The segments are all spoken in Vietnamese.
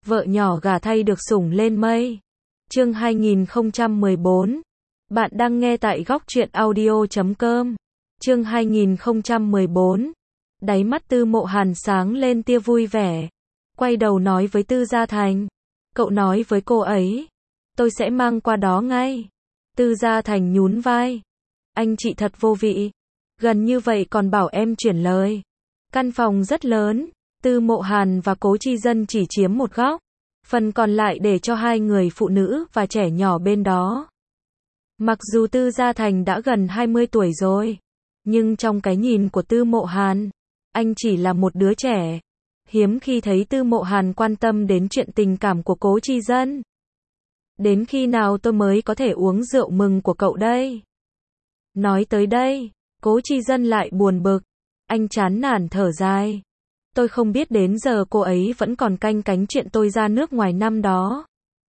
Vợ nhỏ gả thay được sủng lên mây. Chương 2014. Bạn đang nghe tại góc truyện audio.com. Chương 2014. Đáy mắt Tư Mộ Hàn sáng lên tia vui vẻ. Quay đầu nói với Tư Gia Thành. Cậu nói với cô ấy. Tôi sẽ mang qua đó ngay. Tư Gia Thành nhún vai. Anh chị thật vô vị. Gần như vậy còn bảo em chuyển lời. Căn phòng rất lớn. Tư Mộ Hàn và Cố Chi Dân chỉ chiếm một góc. Phần còn lại để cho hai người phụ nữ và trẻ nhỏ bên đó. Mặc dù Tư Gia Thành đã gần 20 tuổi rồi, nhưng trong cái nhìn của Tư Mộ Hàn, anh chỉ là một đứa trẻ. Hiếm khi thấy Tư Mộ Hàn quan tâm đến chuyện tình cảm của Cố Chi Dân. Đến khi nào tôi mới có thể uống rượu mừng của cậu đây? Nói tới đây, Cố Chi Dân lại buồn bực. Anh chán nản thở dài. Tôi không biết đến giờ cô ấy vẫn còn canh cánh chuyện tôi ra nước ngoài năm đó.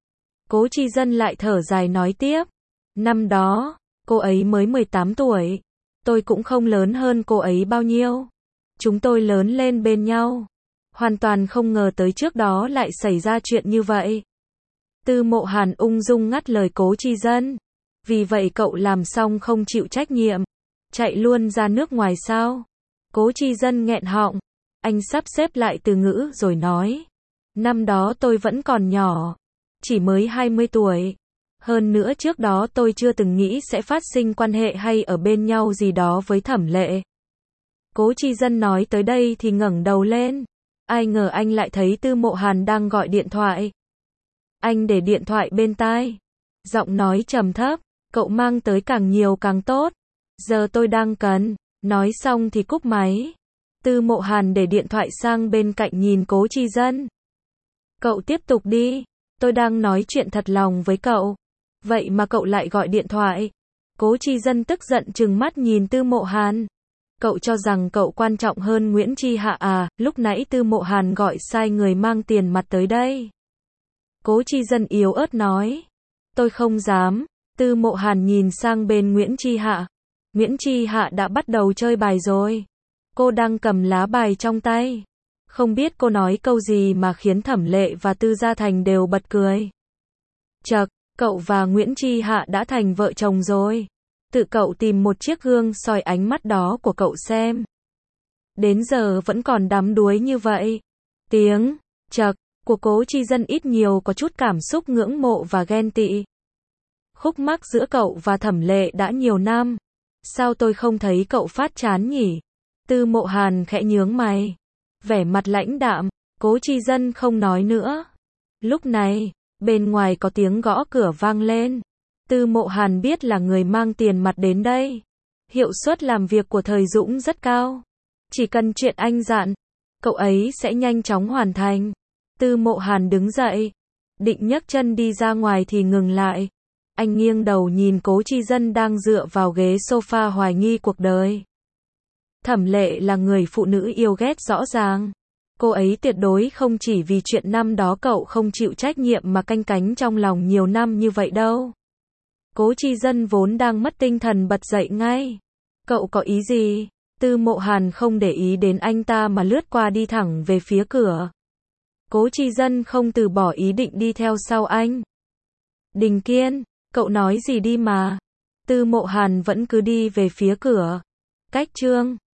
Cố Chi Dân lại thở dài nói tiếp. Năm đó, cô ấy mới 18 tuổi. Tôi cũng không lớn hơn cô ấy bao nhiêu. Chúng tôi lớn lên bên nhau. Hoàn toàn không ngờ tới trước đó lại xảy ra chuyện như vậy. Tư Mộ Hàn ung dung ngắt lời Cố Chi Dân. Vì vậy cậu làm xong không chịu trách nhiệm. Chạy luôn ra nước ngoài sao? Cố Chi Dân nghẹn họng. Anh sắp xếp lại từ ngữ rồi nói. Năm đó tôi vẫn còn nhỏ. Chỉ mới 20 tuổi. Hơn nữa trước đó tôi chưa từng nghĩ sẽ phát sinh quan hệ hay ở bên nhau gì đó với Thẩm Lệ. Cố Chi Dân nói tới đây thì ngẩng đầu lên. Ai ngờ anh lại thấy Tư Mộ Hàn đang gọi điện thoại. Anh để điện thoại bên tai. Giọng nói trầm thấp. Cậu mang tới càng nhiều càng tốt. Giờ tôi đang cần. Nói xong thì cúp máy. Tư Mộ Hàn để điện thoại sang bên cạnh nhìn Cố Chi Dân. Cậu tiếp tục đi. Tôi đang nói chuyện thật lòng với cậu. Vậy mà cậu lại gọi điện thoại. Cố Chi Dân tức giận trừng mắt nhìn Tư Mộ Hàn. Cậu cho rằng cậu quan trọng hơn Nguyễn Chi Hạ à? Lúc nãy Tư Mộ Hàn gọi sai người mang tiền mặt tới đây. Cố Chi Dân yếu ớt nói. Tôi không dám. Tư Mộ Hàn nhìn sang bên Nguyễn Chi Hạ. Nguyễn Chi Hạ đã bắt đầu chơi bài rồi. Cô đang cầm lá bài trong tay. Không biết cô nói câu gì mà khiến Thẩm Lệ và Tư Gia Thành đều bật cười. Chậc, cậu và Nguyễn Chi Hạ đã thành vợ chồng rồi. Tự cậu tìm một chiếc gương soi ánh mắt đó của cậu xem. Đến giờ vẫn còn đắm đuối như vậy. Tiếng chậc của Cố Chi Dân ít nhiều có chút cảm xúc ngưỡng mộ và ghen tị. Khúc mắc giữa cậu và Thẩm Lệ đã nhiều năm. Sao tôi không thấy cậu phát chán nhỉ? Tư Mộ Hàn khẽ nhướng mày. Vẻ mặt lãnh đạm. Cố Chi Dân không nói nữa. Lúc này, bên ngoài có tiếng gõ cửa vang lên. Tư Mộ Hàn biết là người mang tiền mặt đến đây. Hiệu suất làm việc của Thời Dũng rất cao. Chỉ cần chuyện anh dặn, cậu ấy sẽ nhanh chóng hoàn thành. Tư Mộ Hàn đứng dậy. Định nhấc chân đi ra ngoài thì ngừng lại. Anh nghiêng đầu nhìn Cố Chi Dân đang dựa vào ghế sofa hoài nghi cuộc đời. Thẩm Lệ là người phụ nữ yêu ghét rõ ràng. Cô ấy tuyệt đối không chỉ vì chuyện năm đó cậu không chịu trách nhiệm mà canh cánh trong lòng nhiều năm như vậy đâu. Cố Chi Dân vốn đang mất tinh thần bật dậy ngay. Cậu có ý gì? Tư Mộ Hàn không để ý đến anh ta mà lướt qua đi thẳng về phía cửa. Cố Chi Dân không từ bỏ ý định đi theo sau anh. Đình Kiên, cậu nói gì đi mà. Tư Mộ Hàn vẫn cứ đi về phía cửa. Cách chương